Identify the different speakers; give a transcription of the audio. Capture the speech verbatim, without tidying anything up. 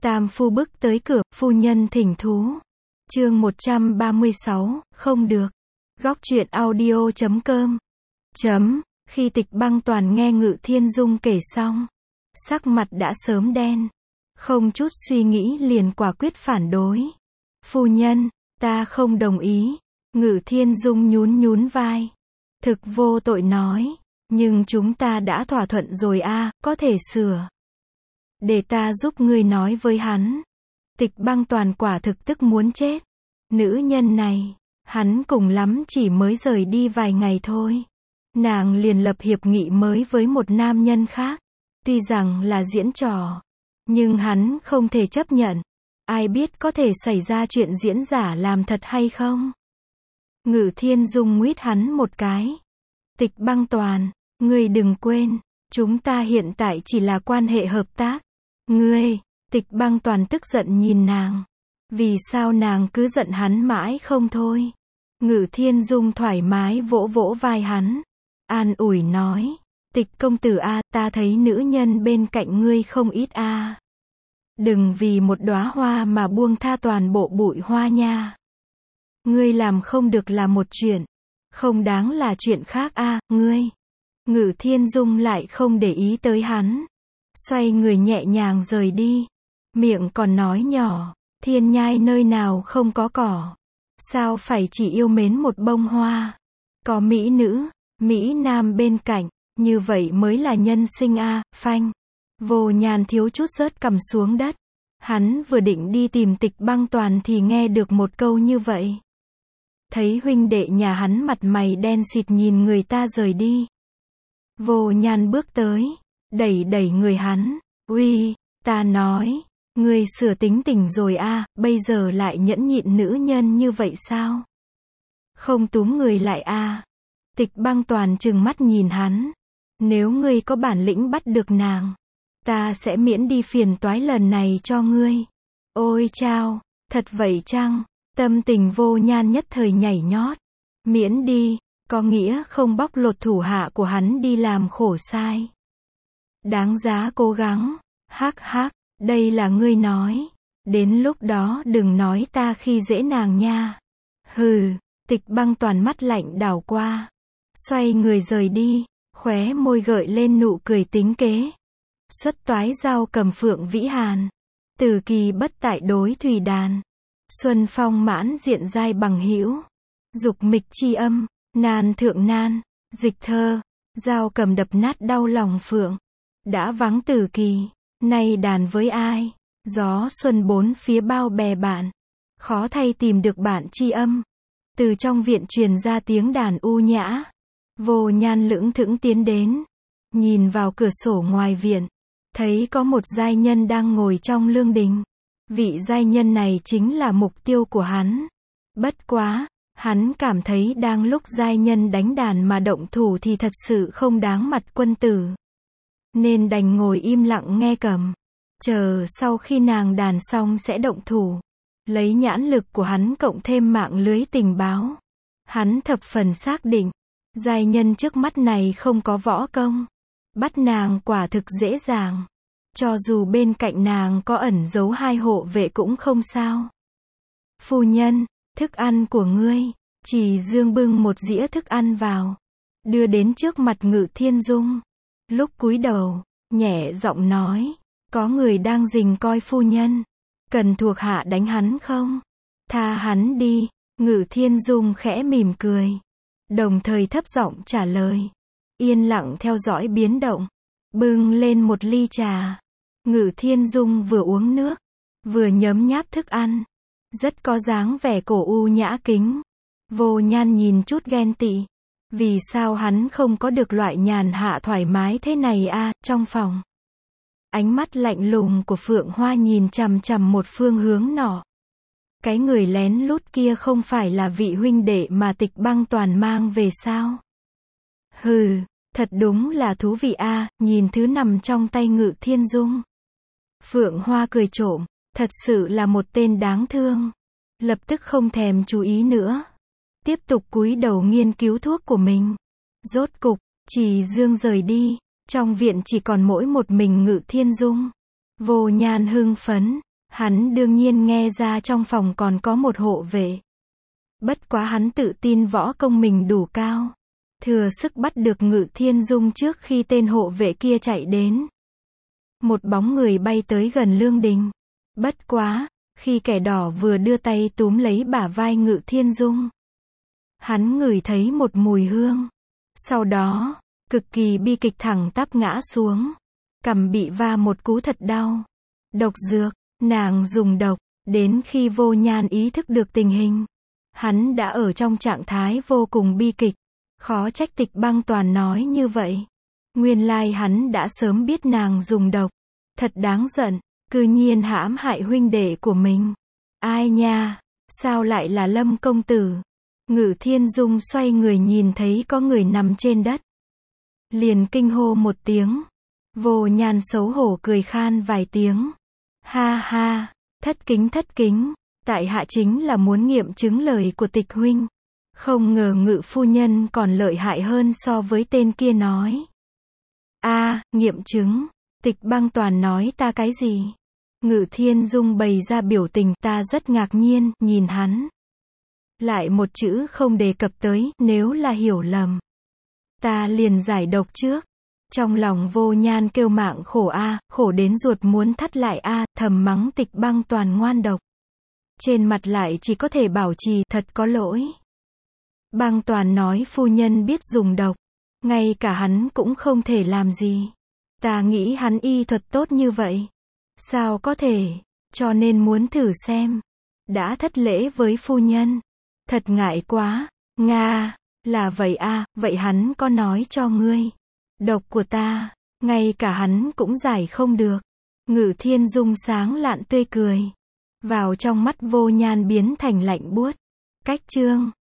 Speaker 1: Tam phu bước tới cửa, phu nhân thỉnh thú. Chương một trăm ba mươi sáu, không được. Góc truyện audio chấm com. Chấm, khi Tịch Băng Toàn nghe Ngự Thiên Dung kể xong, sắc mặt đã sớm đen. Không chút suy nghĩ liền quả quyết phản đối. Phu nhân, ta không đồng ý. Ngự Thiên Dung nhún nhún vai. Thực vô tội nói, nhưng chúng ta đã thỏa thuận rồi a, có thể sửa. Để ta giúp ngươi nói với hắn. Tịch Băng Toàn quả thực tức muốn chết. Nữ nhân này, hắn cùng lắm chỉ mới rời đi vài ngày thôi. Nàng liền lập hiệp nghị mới với một nam nhân khác. Tuy rằng là diễn trò, nhưng hắn không thể chấp nhận. Ai biết có thể xảy ra chuyện diễn giả làm thật hay không? Ngự Thiên Dung nguyết hắn một cái. Tịch Băng Toàn, ngươi đừng quên, chúng ta hiện tại chỉ là quan hệ hợp tác. Ngươi, Tịch Băng Toàn tức giận nhìn nàng. Vì sao nàng cứ giận hắn mãi không thôi? Ngự Thiên Dung thoải mái vỗ vỗ vai hắn. An ủi nói, Tịch công tử a, ta thấy nữ nhân bên cạnh ngươi không ít a. Đừng vì một đóa hoa mà buông tha toàn bộ bụi hoa nha. Ngươi làm không được là một chuyện, không đáng là chuyện khác a, ngươi. Ngự Thiên Dung lại không để ý tới hắn. Xoay người nhẹ nhàng rời đi. Miệng còn nói nhỏ, thiên nhai nơi nào không có cỏ. Sao phải chỉ yêu mến một bông hoa. Có mỹ nữ, mỹ nam bên cạnh, như vậy mới là nhân sinh a, phanh. Vô Nhàn thiếu chút rớt cầm xuống đất. Hắn vừa định đi tìm Tịch Băng Toàn thì nghe được một câu như vậy. Thấy huynh đệ nhà hắn mặt mày đen xịt nhìn người ta rời đi. Vô Nhàn bước tới, đẩy đẩy người hắn. Uy, ta nói, ngươi sửa tính tình rồi a, bây giờ lại nhẫn nhịn nữ nhân như vậy sao? Không túm người lại a. Tịch Băng Toàn trừng mắt nhìn hắn. Nếu ngươi có bản lĩnh bắt được nàng, ta sẽ miễn đi phiền toái lần này cho ngươi. Ôi chao, thật vậy chăng? Tâm tình Vô Nhan nhất thời nhảy nhót. Miễn đi, có nghĩa không bóc lột thủ hạ của hắn đi làm khổ sai. Đáng giá cố gắng. Hắc hắc, đây là ngươi nói. Đến lúc đó đừng nói ta khi dễ nàng nha. Hừ, Tịch Băng Toàn mắt lạnh đảo qua. Xoay người rời đi, khóe môi gợi lên nụ cười tính kế. Xuất toái giao cầm phượng vĩ hàn. Từ kỳ bất tại đối thủy đàn. Xuân phong mãn diện giai bằng hữu. Dục mịch chi âm, nan thượng nan, dịch thơ. Giao cầm đập nát đau lòng phượng. Đã vắng từ kỳ, nay đàn với ai? Gió xuân bốn phía bao bè bạn. Khó thay tìm được bạn chi âm. Từ trong viện truyền ra tiếng đàn u nhã. Vô Nhan lững thững tiến đến. Nhìn vào cửa sổ ngoài viện. Thấy có một giai nhân đang ngồi trong lương đình. Vị giai nhân này chính là mục tiêu của hắn. Bất quá, hắn cảm thấy đang lúc giai nhân đánh đàn mà động thủ thì thật sự không đáng mặt quân tử. Nên đành ngồi im lặng nghe cầm. Chờ sau khi nàng đàn xong sẽ động thủ. Lấy nhãn lực của hắn cộng thêm mạng lưới tình báo. Hắn thập phần xác định. Giai nhân trước mắt này không có võ công. Bắt nàng quả thực dễ dàng. Cho dù bên cạnh nàng có ẩn giấu hai hộ vệ cũng không sao. Phu nhân, thức ăn của ngươi. Chỉ Dương bưng một dĩa thức ăn vào. Đưa đến trước mặt Ngự Thiên Dung. Lúc cúi đầu, nhẹ giọng nói. Có người đang rình coi phu nhân. Cần thuộc hạ đánh hắn không? Tha hắn đi. Ngự Thiên Dung khẽ mỉm cười. Đồng thời thấp giọng trả lời. Yên lặng theo dõi biến động. Bưng lên một ly trà. Ngự Thiên Dung vừa uống nước, vừa nhấm nháp thức ăn. Rất có dáng vẻ cổ u nhã kính. Vô Nhan nhìn chút ghen tị. Vì sao hắn không có được loại nhàn hạ thoải mái thế này a, trong phòng. Ánh mắt lạnh lùng của Phượng Hoa nhìn chằm chằm một phương hướng nọ. Cái người lén lút kia không phải là vị huynh đệ mà Tịch Băng Toàn mang về sao? Hừ, thật đúng là thú vị a, nhìn thứ nằm trong tay Ngự Thiên Dung. Phượng Hoa cười trộm, thật sự là một tên đáng thương. Lập tức không thèm chú ý nữa. Tiếp tục cúi đầu nghiên cứu thuốc của mình. Rốt cục, Trì Dương rời đi. Trong viện chỉ còn mỗi một mình Ngự Thiên Dung. Vô Nhan hưng phấn. Hắn đương nhiên nghe ra trong phòng còn có một hộ vệ. Bất quá hắn tự tin võ công mình đủ cao. Thừa sức bắt được Ngự Thiên Dung trước khi tên hộ vệ kia chạy đến. Một bóng người bay tới gần Lương Đình. Bất quá, khi kẻ đỏ vừa đưa tay túm lấy bả vai Ngự Thiên Dung, hắn ngửi thấy một mùi hương. Sau đó, cực kỳ bi kịch thẳng tắp ngã xuống. Cằm bị va một cú thật đau. Độc dược, nàng dùng độc, đến khi Vô Nhan ý thức được tình hình. Hắn đã ở trong trạng thái vô cùng bi kịch. Khó trách Tịch Băng Toàn nói như vậy. Nguyên lai hắn đã sớm biết nàng dùng độc. Thật đáng giận, cư nhiên hãm hại huynh đệ của mình. Ai nha, sao lại là Lâm công tử? Ngự Thiên Dung xoay người nhìn thấy có người nằm trên đất. Liền kinh hô một tiếng. Vô Nhan xấu hổ cười khan vài tiếng. Ha ha, thất kính thất kính, tại hạ chính là muốn nghiệm chứng lời của Tịch huynh. Không ngờ Ngự phu nhân còn lợi hại hơn so với tên kia nói. A, nghiệm chứng. Tịch Băng Toàn nói ta cái gì? Ngự Thiên Dung bày ra biểu tình, ta rất ngạc nhiên, nhìn hắn. Lại một chữ không đề cập tới, nếu là hiểu lầm. Ta liền giải độc trước. Trong lòng Vô Nhan kêu mạng khổ a, khổ đến ruột muốn thắt lại a, thầm mắng Tịch Băng Toàn ngoan độc. Trên mặt lại chỉ có thể bảo trì, thật có lỗi. Băng Toàn nói phu nhân biết dùng độc. Ngay cả hắn cũng không thể làm gì. Ta nghĩ hắn y thuật tốt như vậy. Sao có thể, cho nên muốn thử xem. Đã thất lễ với phu nhân. Thật ngại quá. Nga, là vậy a, vậy hắn có nói cho ngươi. Độc của ta, ngay cả hắn cũng giải không được. Ngự Thiên Dung sáng lạn tươi cười. Vào trong mắt Vô Nhan biến thành lạnh buốt. Cách chương